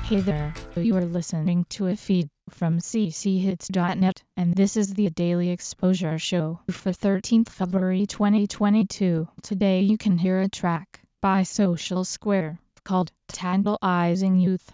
Hey there, you are listening to a feed from cchits.net, and this is the Daily Exposure Show for 13th February 2022. Today you can hear a track by Social Square called Tantalizing Youth.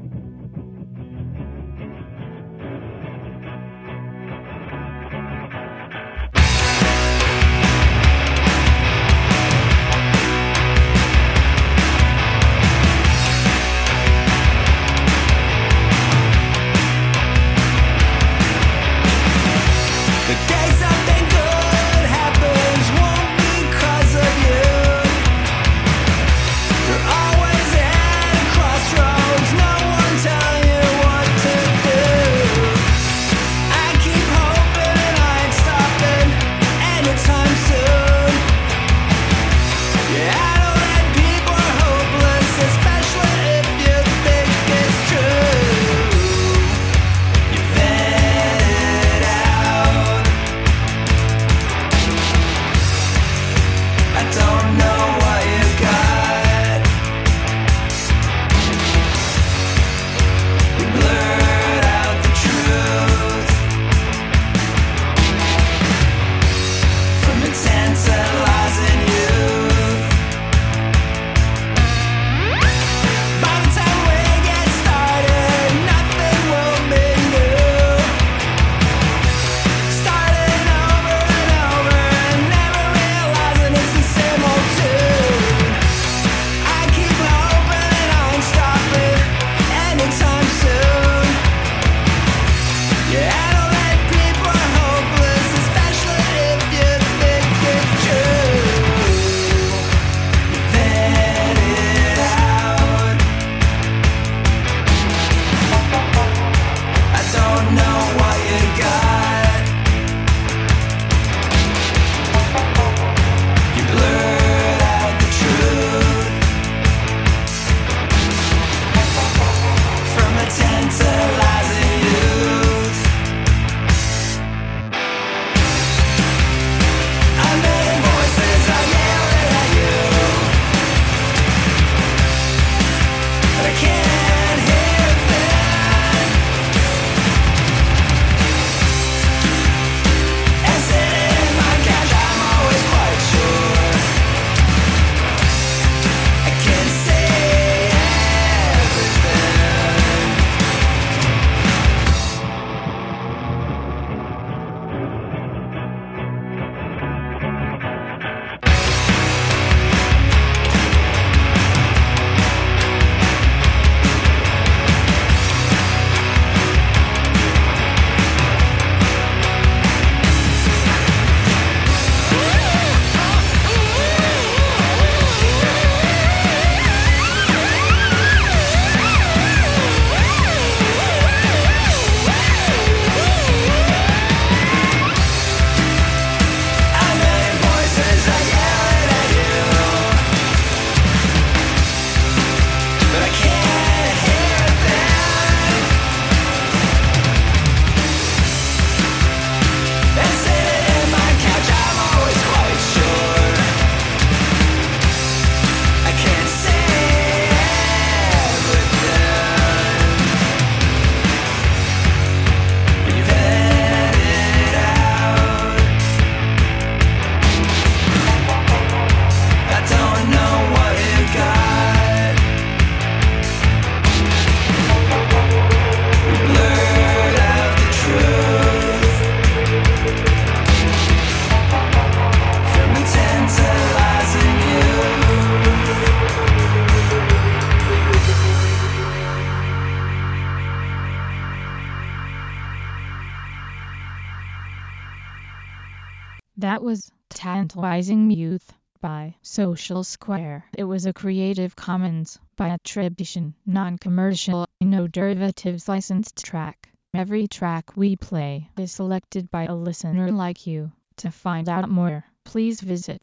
That was Tantalizing Youth by Social Square. It was a Creative Commons by attribution, non-commercial, no derivatives licensed track. Every track we play is selected by a listener like you. To find out more, please visit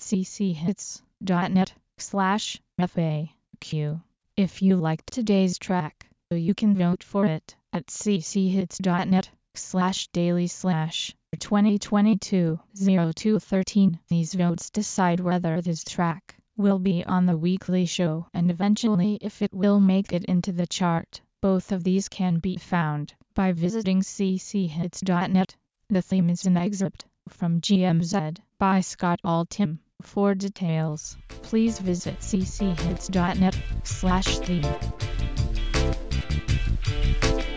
cchits.net/FAQ. If you liked today's track, you can vote for it at cchits.net/daily/ 2022-02-13. These votes decide whether this track will be on the weekly show and eventually if it will make it into the chart. Both of these can be found by visiting cchits.net. The theme is an excerpt from GMZ by Scott Altham. For details, please visit cchits.net/theme.